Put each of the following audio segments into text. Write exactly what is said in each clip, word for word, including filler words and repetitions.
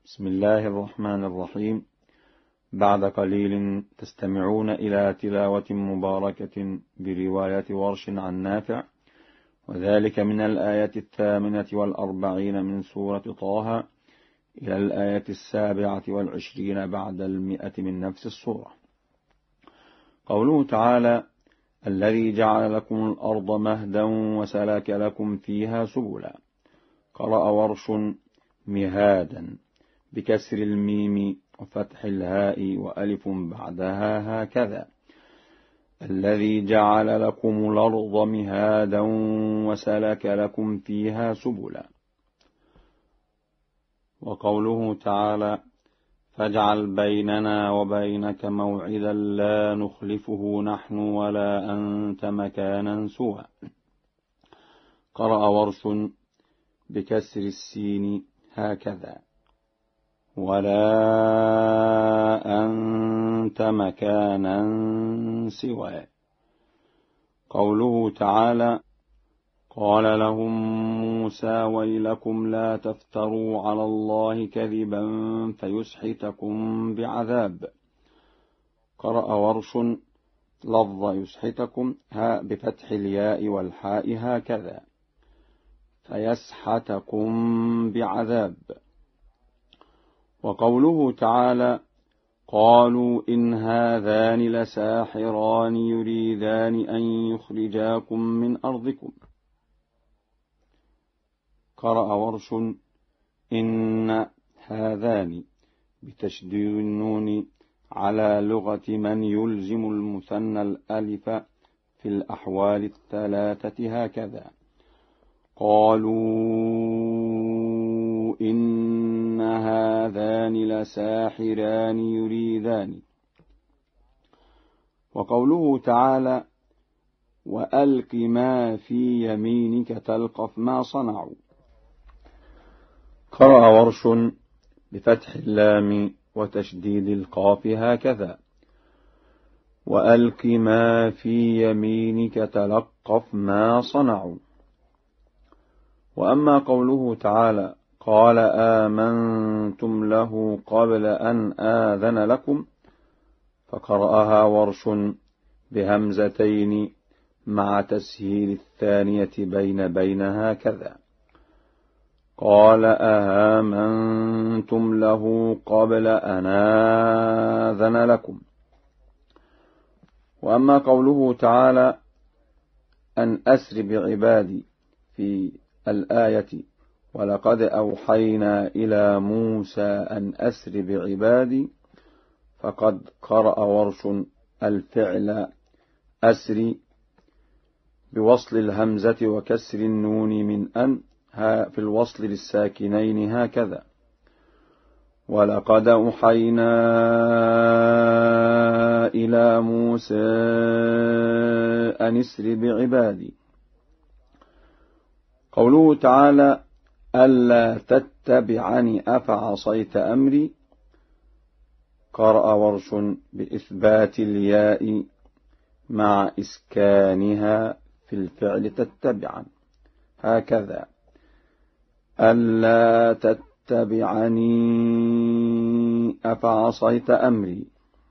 بسم الله الرحمن الرحيم. بعد قليل تستمعون إلى تلاوة مباركة برواية ورش عن نافع، وذلك من الآية الثامنة والأربعين من سورة طه إلى الآية السابعة والعشرين بعد المئة من نفس السورة. قوله تعالى: الذي جعل لكم الأرض مهدا وسلك لكم فيها سبلا. قرأ ورش مهادا بكسر الميم وفتح الهاء وألف بعدها هكذا. الذي جعل لكم الأرض مهادا وسلك لكم فيها سبلا. وقوله تعالى: فاجعل بيننا وبينك موعدا لا نخلفه نحن ولا أنت مكانا سوى. قرأ ورش بكسر السين هكذا: ولا أنت مكانا سوى. قوله تعالى: قال لهم موسى ويلكم لا تفتروا على الله كذبا فيسحتكم بعذاب. قرأ ورش لفظ يسحتكم ها بفتح الياء والحاء هكذا: فيسحتكم بعذاب. وقوله تعالى: قالوا إن هذان لساحران يريدان أن يخرجاكم من أرضكم. قرأ ورش إن هذان بتشديد النون على لغة من يلزم المثنى الألف في الأحوال الثلاثة هكذا: قالوا إن هذان لساحران يريدان. وقوله تعالى: وألق ما في يمينك تلقف ما صنعوا. قرأ ورش بفتح اللام وتشديد القاف هكذا: وألق ما في يمينك تلقف ما صنعوا. وأما قوله تعالى: قال آمنتم له قبل أن آذن لكم، فقرأها ورش بهمزتين مع تسهيل الثانية بين بين هكذا: قال آمنتم له قبل أن آذن لكم. وأما قوله تعالى: أن أسر بعبادي في الآية ولقد أوحينا إلى موسى أن أسر بعبادي، فقد قرأ ورش الفعل أسري بوصل الهمزة وكسر النون من أن في الوصل للساكنين هكذا: ولقد أوحينا إلى موسى أن أسر بعبادي. قوله تعالى: ألا تتبعني أفعصيت أمري. قرأ ورش بإثبات الياء مع إسكانها في الفعل تتبعا هكذا: ألا تتبعني أفعصيت أمري.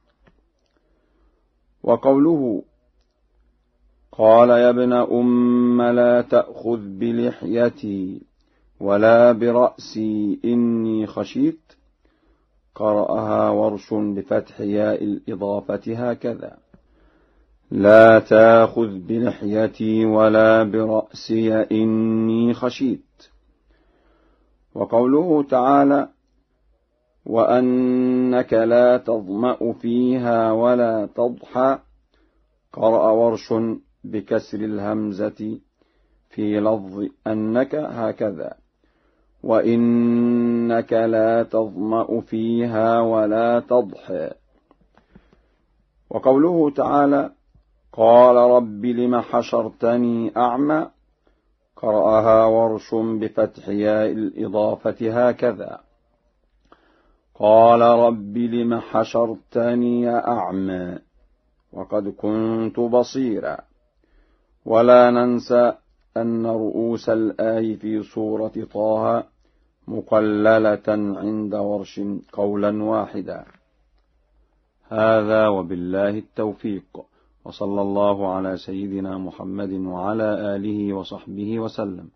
وقوله: قال يا ابن أم لا تأخذ بلحيتي ولا برأسي إني خشيت. قرأها ورش بفتح ياء الإضافة هكذا: لا تأخذ بلحيتي ولا برأسي إني خشيت. وقوله تعالى: وأنك لا تظمأ فيها ولا تضحى. قرأ ورش بكسر الهمزة في لفظ أنك هكذا: وإنك لا تظمأ فيها ولا تضحى. وقوله تعالى: قال رب لم حشرتني أعمى. قرأها ورش بفتح ياء الإضافة هكذا: قال رب لم حشرتني أعمى وقد كنت بصيرا. ولا ننسى أن رؤوس الآي في سورة طه مقللة عند ورش قولا واحدا. هذا وبالله التوفيق، وصلى الله على سيدنا محمد وعلى آله وصحبه وسلم.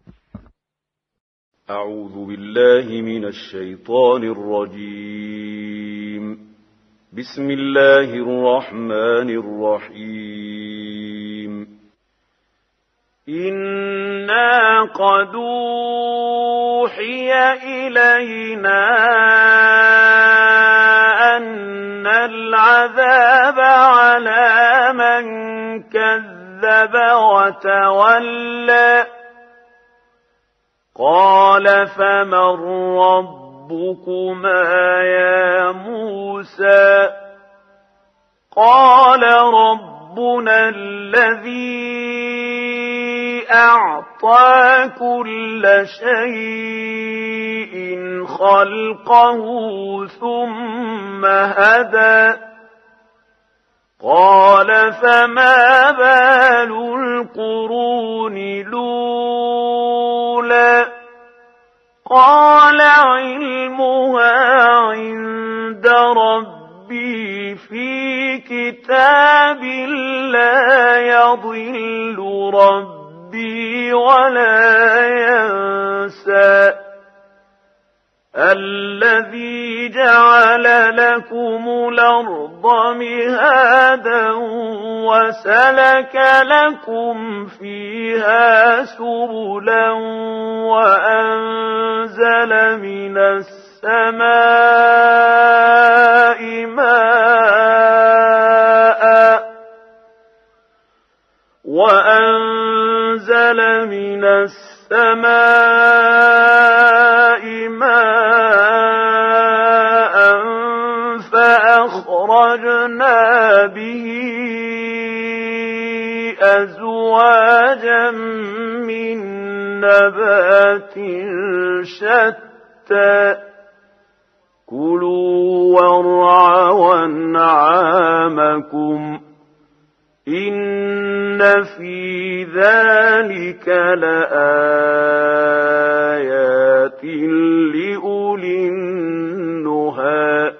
أعوذ بالله من الشيطان الرجيم. بسم الله الرحمن الرحيم. إنا قد أوحي إلينا أن العذاب على من كذب وتولى. قال فمن ربكما يا موسى؟ قال ربنا الذي أعطى كل شيء خلقه ثم هدى. قال فما بال القرون الأولى؟ قال علمها عند ربي في كتاب لا يضل ربي ولا ينسى. الذي جعل لكم الأرض مهادا وسلك لكم فيها سبلا وأنزل من السماء ماء وأنزل من السماء ماء فأخرجنا به أزواجا من نبات شتى. كلوا وارعوا أنعامكم إن في ذلك لآيات لأولي النهى.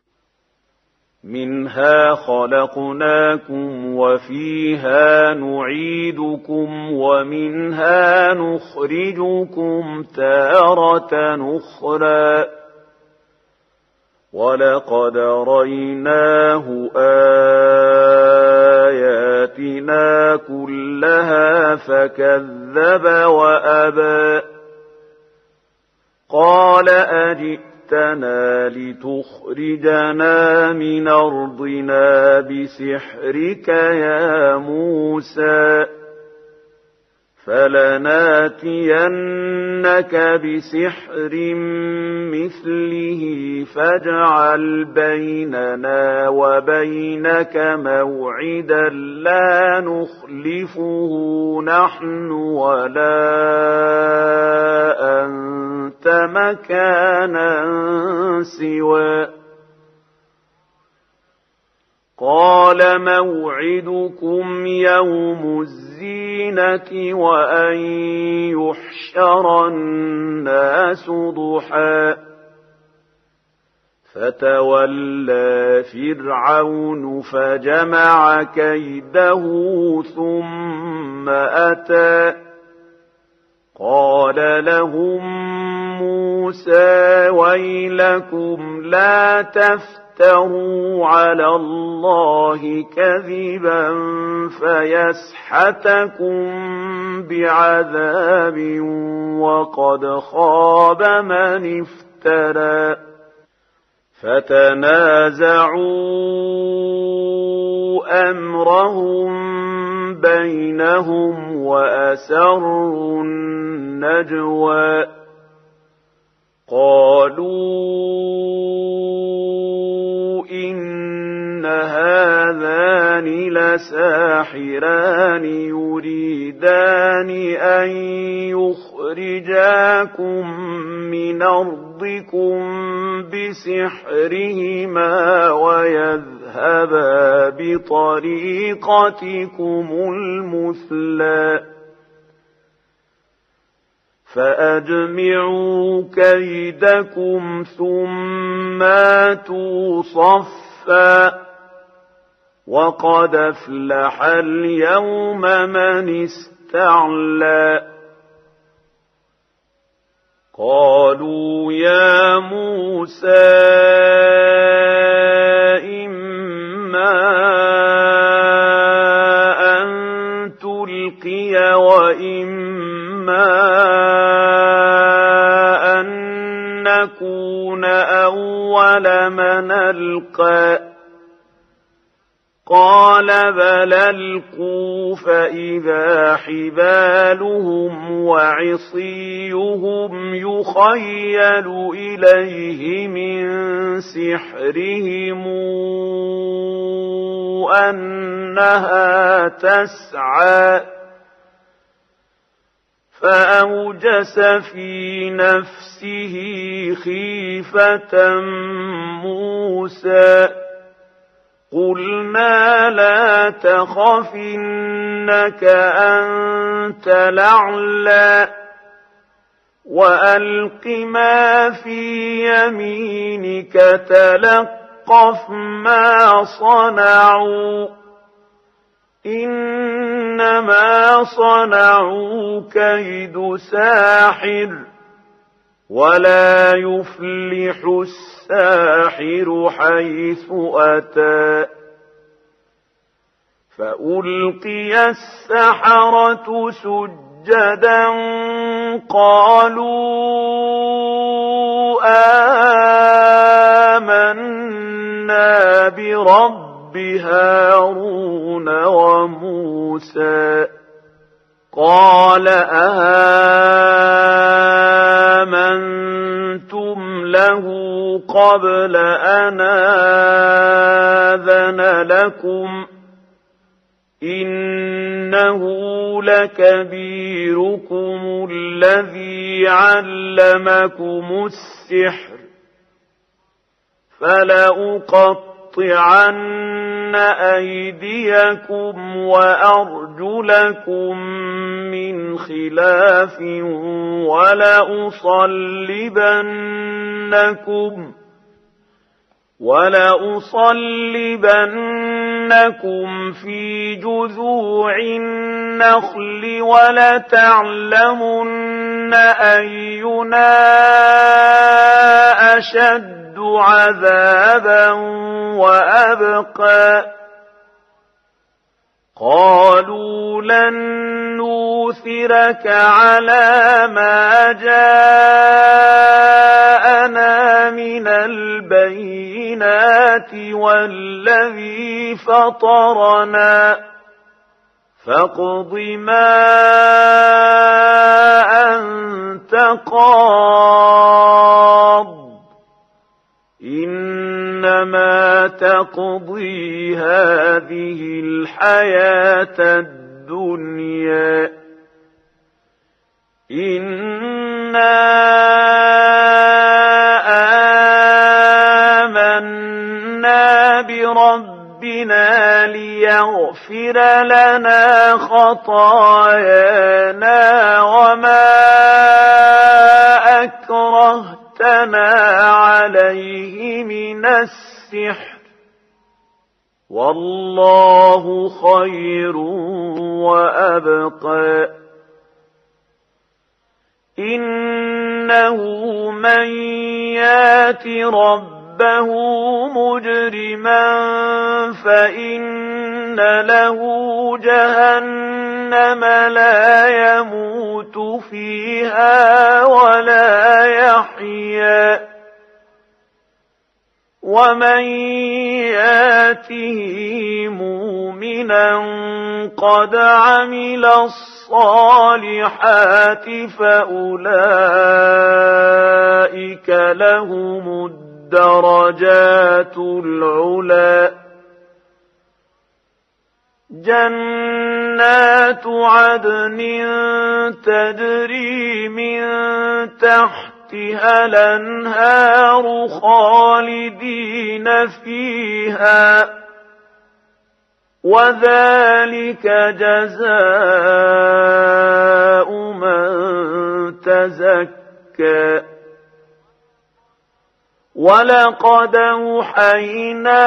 منها خلقناكم وفيها نعيدكم ومنها نخرجكم تارة أخرى. ولقد ريناه آياتنا كلها فكذب وأبى. قال أجئتنا لتخرجنا من أرضنا بسحرك يا موسى؟ فلناتينك بسحر مثله فاجعل بيننا وبينك موعدا لا نخلفه نحن ولا أنت مكانا سوى. قال موعدكم يوم الزينة وأن يحشر الناس ضحى. فتولى فرعون فجمع كيده ثم أتى. قال لهم موسى ويلكم لا تفتروا افتروا على الله كذبا فيسحتكم بعذاب وقد خاب من افترى. فتنازعوا أمرهم بينهم وأسروا النجوى. قالوا إن هذان لساحران يريدان أن يخرجاكم من أرضكم بسحرهما ويذهبا بطريقتكم المثلى. فأجمعوا كيدكم ثم آتوا صفا وقد أفلح اليوم من استعلى قالوا يا موسى إما أن تلقي وإما أن نكون أول من ألقى قال بل ألقوا فإذا حبالهم وعصيهم يخيل إليه من سحرهم أنها تسعى فأوجس في نفسه خيفة موسى قلنا لا تخف إنك أنت الأعلى وألق ما في يمينك تلقف ما صنعوا إنما صنعوا كيد ساحر ولا يفلح الساحر حيث أتى فألقي السحرة سجدا قالوا آمنا برب هارون وموسى قال آمنتم له قبل أن آذن لكم إنه لكبيركم الذي علمكم السحر فلأقطعن أيديكم وأرجلكم من خلاف ولأصلبنكم ولأصلبنكم في جذوع النخل ولتعلمن أينا أشد عذابا وأبقى قالوا لن نوثرك على ما جاءنا من البينات والذي فطرنا فاقض ما أنت قاض إنما تقضي هذه الحياة الدنيا إنا آمنا بربنا ليغفر لنا خطايانا وما أكرهتنا عليه من السحر والله خير وأبقى إنه من يات ربه مجرما فإن له جهنم لا يموت فيها ولا يحيا ومن ياته مؤمنا قد عمل الصالحات فأولئك لهم الدرجات العلى جنات عدن تجري من تحتها الأنهار خالدين فيها وذلك جزاء من تزكى. ولقد أوحينا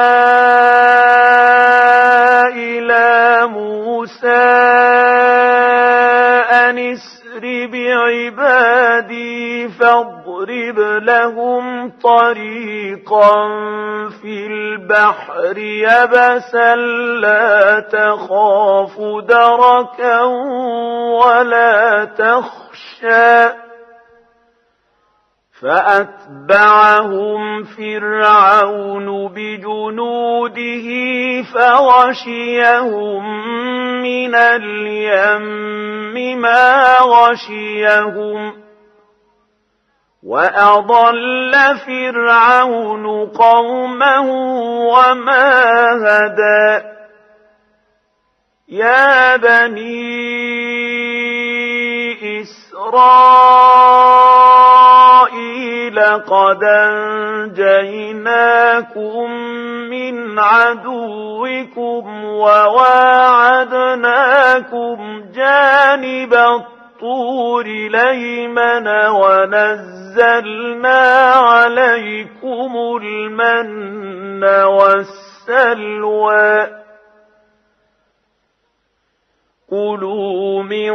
إلى موسى أن اسر بعبادي فاضرب لهم طريقا في البحر يبسا لا تخاف دركا ولا تخشى. فأتبعهم فرعون بجنوده فغشيهم من اليم ما غشيهم. وأضل فرعون قومه وما هدى. يا بني إسرائيل قد أنجيناكم من عدوكم وواعدناكم جانب الطور الأيمن ونزلنا عليكم المن والسلوى. كلوا من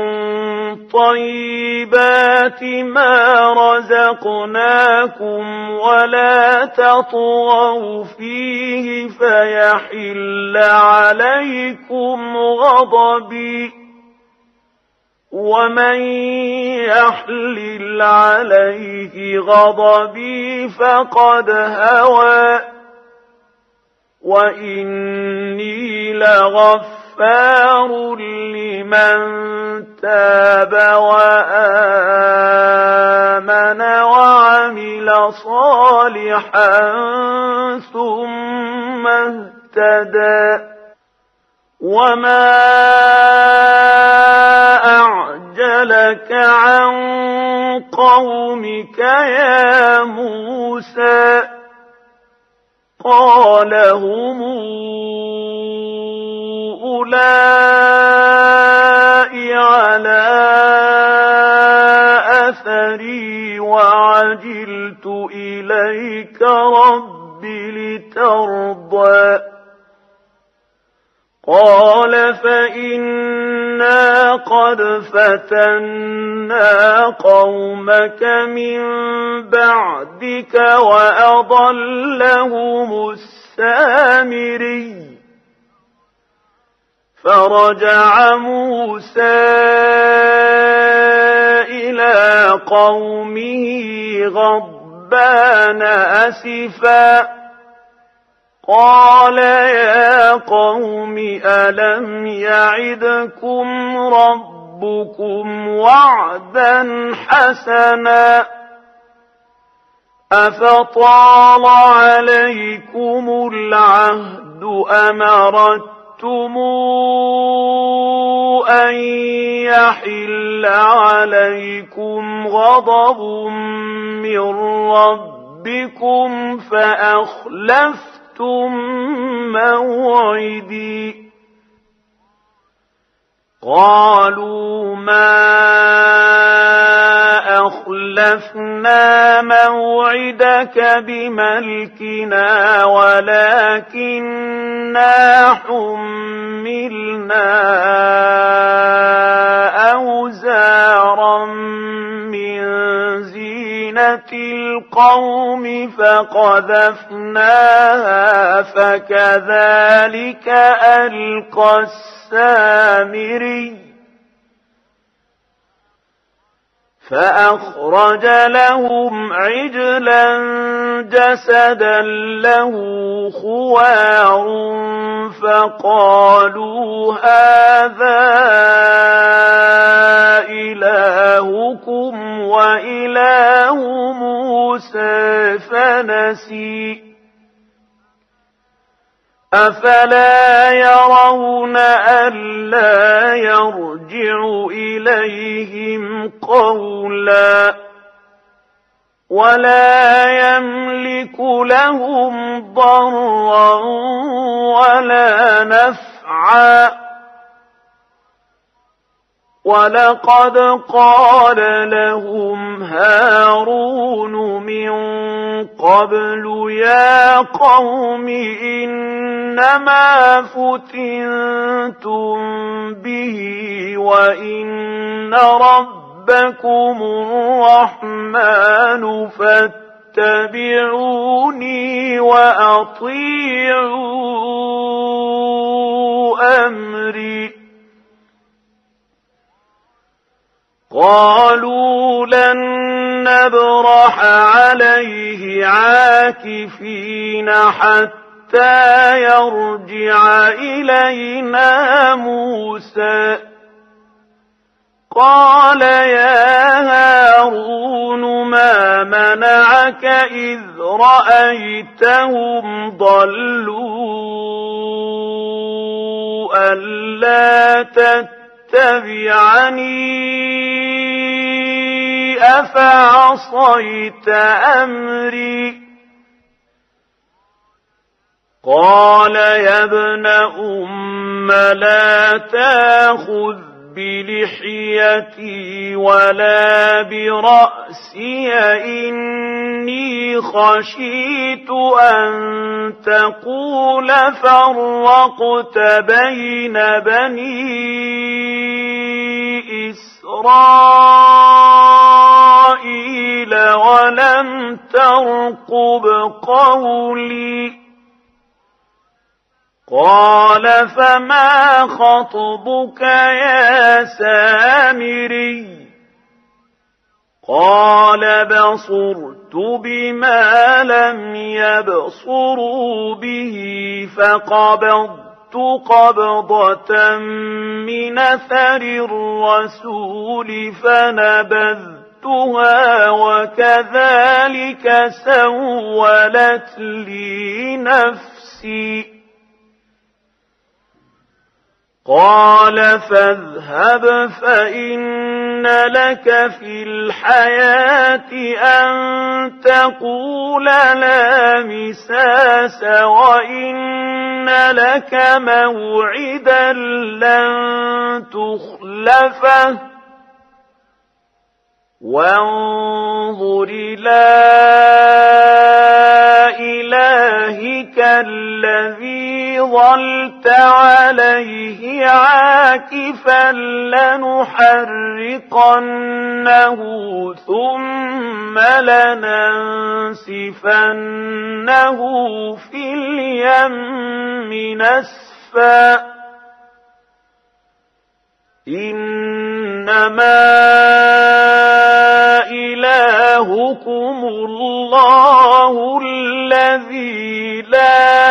طيبات ما رزقناكم ولا تطغوا فيه فيحل عليكم غضبي. ومن يحلل عليه غضبي فقد هوى. وإني لغفور غفار لمن تاب وآمن وعمل صالحا ثم اهتدى. وما أعجلك عن قومك يا موسى. قال هم أولئك على أثري وعجلت إليك رب لترضى. قال فإنا قد فتنا قومك من بعدك وأضلهم السامري. فرجع موسى إلى قومه غضبان أسفا. قال يا قوم ألم يعدكم ربكم وعدا حسنا أفطال عليكم العهد أم أردتم أن يحل عليكم غضب من ربكم فأخلفتم موعدي. قالوا ما أخلفنا موعدك بملكنا ولكننا حملنا أوزارا من زينة القوم فقذفناها فكذلك ألقى السامري. فأخرج لهم عجلا جسدا له خوار فقالوا هذا إلهكم وإله موسى فنسي. أفلا يرون ألا يرجع إليهم قولا ولا يملك لهم ضرا ولا نفعا ولقد قال لهم هارون من قبل يا قوم إنما فتنتم به وإن ربكم الرحمن فاتبعوني وأطيعوا أمري قالوا لن نبرح عليه عاكفين حتى يرجع إلينا موسى قال يا هارون ما منعك إذ رأيتهم ضلوا ألا تتبعني أفعصيت أمري قال يا ابن أم لا تأخذ بلحيتي ولا برأسي إني خشيت أن تقول فرقت بين بني إسرائيل ولم ترقب قولي قال فما خطبك يا سامري قال بصرت بما لم يبصروا به فقبضت قبضة من أثر الرسول فنبذتها وكذلك سولت لي نفسي قال فاذهب فإن لك في الحياة أن تقول لا مساس وإن لك موعدا لن تخلفه وانظر إلى إلهك الذي ظلت عليه عاكفا لنحرقنه ثم لننسفنه في اليم نسفا إنما إلهكم الله الذي لا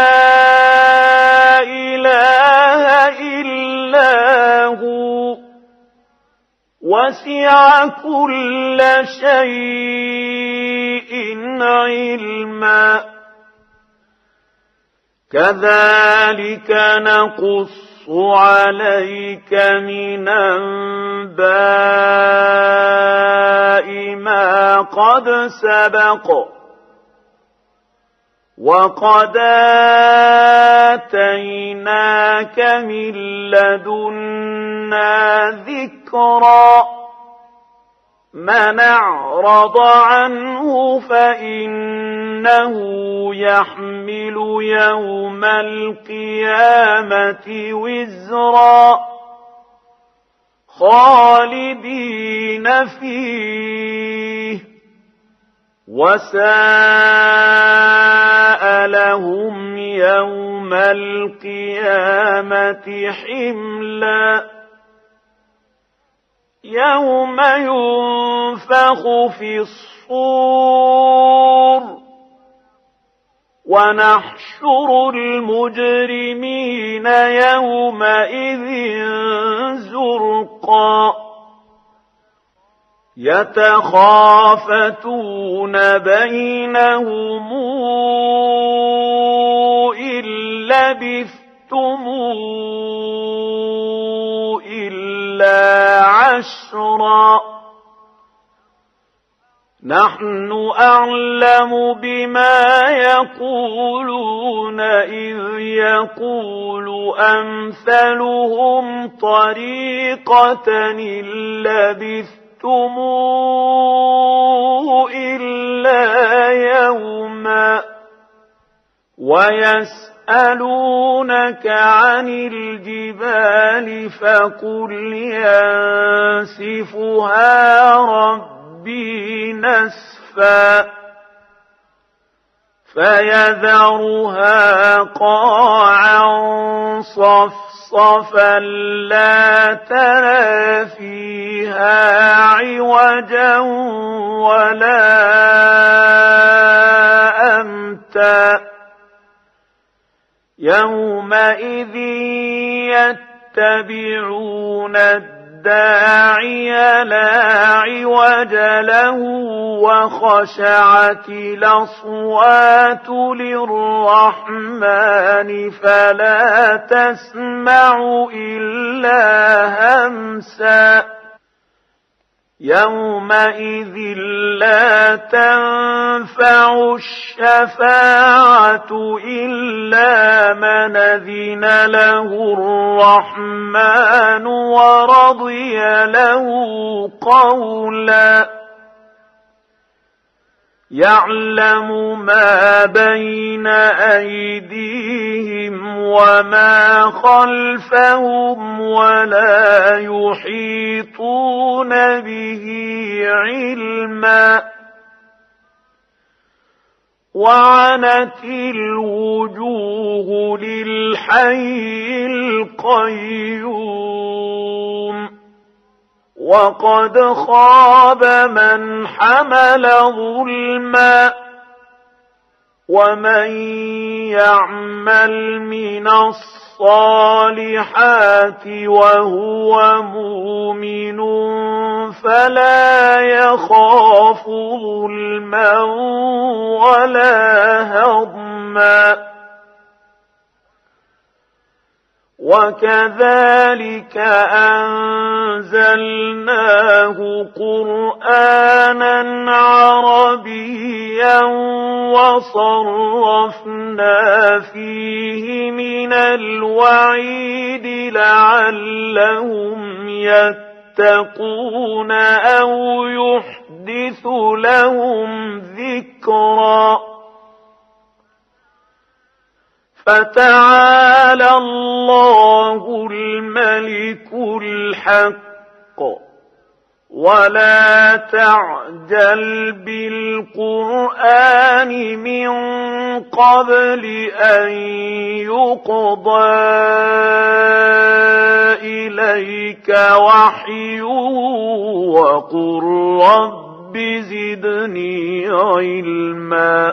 إله إلا هو وسع كل شيء علما كذلك نقص عليك من أنباء ما قد سبق وقد آتيناك من لدنا ذكرا من أعرض عنه فإنه يحمل يوم القيامة وزرا خالدين فيه وساء لهم يوم القيامة حملا يوم ينفخ في الصور ونحشر المجرمين يومئذ زرقا يتخافتون بينهم إن لبثتم إلا عشرا نحن أعلم بما يقولون إذ يقول أمثلهم طريقة إن لبثتم إلا يوما ويسألونك عن الجبال فقل ينسفها ربي نسفا فيذرها قاعا صفصفا لا ترى فيها عوجا ولا أمتا يومئذ يتبعون الداعي لا عوج له وخشعت الأصوات للرحمن فلا تسمع إلا همسا يومئذ لا تنفع الشفاعة إلا من أذن له الرحمن ورضي له قولا يعلم ما بين أيديهم وما خلفهم ولا يحيطون به علما وعنت الوجوه للحي القيوم وقد خاب من حمل ظلما ومن يعمل من الصالحات وهو مؤمن فلا يخاف ظلما ولا هضما وكذلك أنزلناه قرآنا عربيا وصرفنا فيه من الوعيد لعلهم يتقون أو يحدث لهم ذكرا فتعالى الله الملك الحق ولا تعجل بالقرآن من قبل أن يقضى إليك وحيه وقل رب زدني علما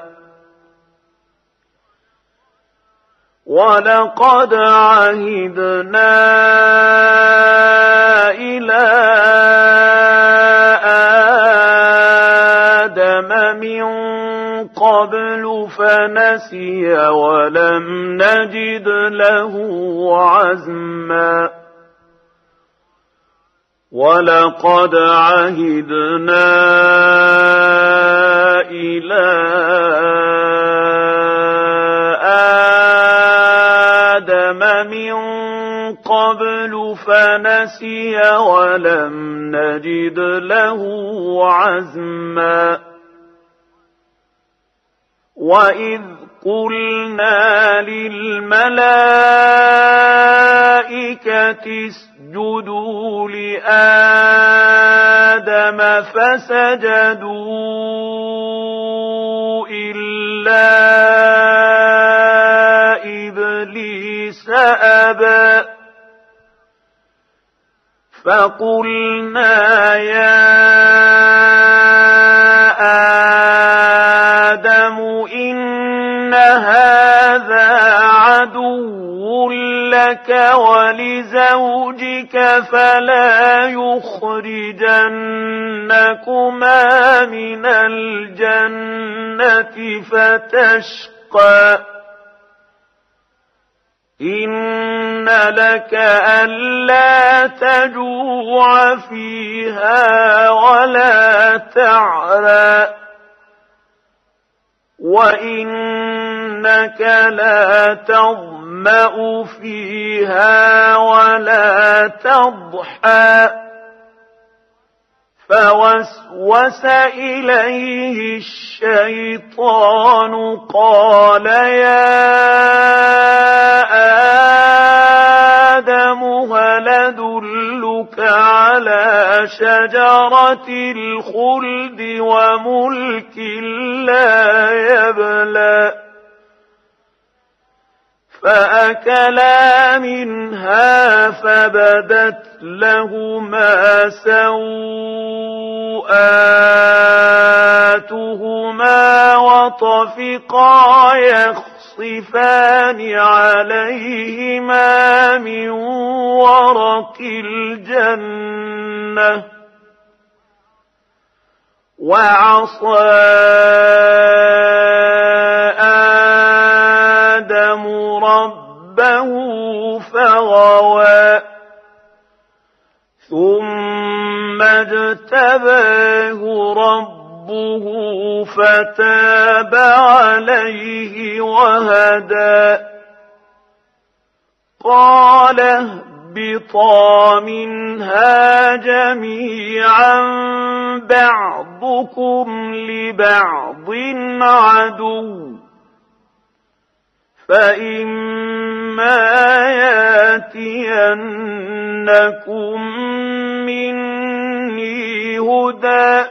ولقد عهدنا إلى آدم من قبل فنسي ولم نجد له عزما ولقد عهدنا إلى آدم من قبل فنسي ولم نجد له عزما وإذ قلنا للملائكة اسجدوا لآدم فسجدوا إلا إبليس أبى فقلنا يا آدم إن هذا عدو لك ولزوجك فلا يخرجنكما من الجنة فتشقى إن لك ألا تجوع فيها ولا تعرى وإنك لا تظمأ فيها ولا تضحى فوسوس إليه الشيطان قال يا آدم هل أدلك على شجرة الخلد وملك لا يبلى فأكلا منها فبدت لهما سوآتهما وطفقا يخصفان عليهما من ورق الجنة وعصى آدم ربه فغوى ثم اجتباه ربه فتاب عليه وهدى قال اهبطا منها جميعا بعضكم لبعض عدو فإما ياتينكم مني هدى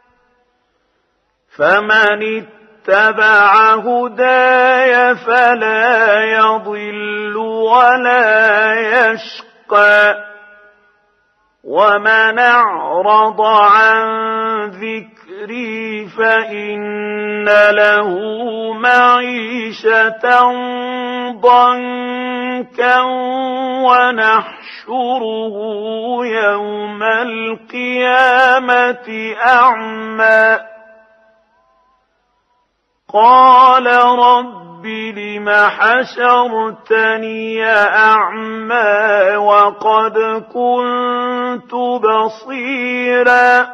فمن اتبع هداي فلا يضل ولا يشقى ومن أعرض عن ذكري فإن له معيشة ضنكا ونحشره يوم القيامة أعمى قال رب لم حشرتني أعمى وقد كنت بصيرا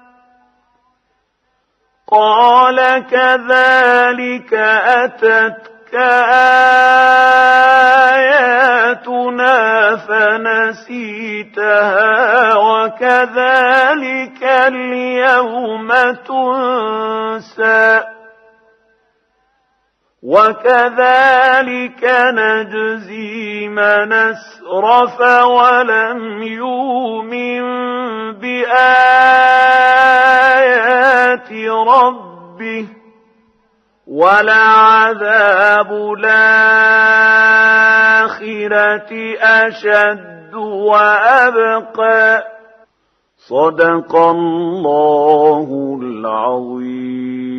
قال كذلك أتتك آياتنا فنسيتها وكذلك اليوم تنسى وكذلك نجزي من أسرف ولم يؤمن بآيات ربه ولعذاب الآخرة أشد وأبقى صدق الله العظيم.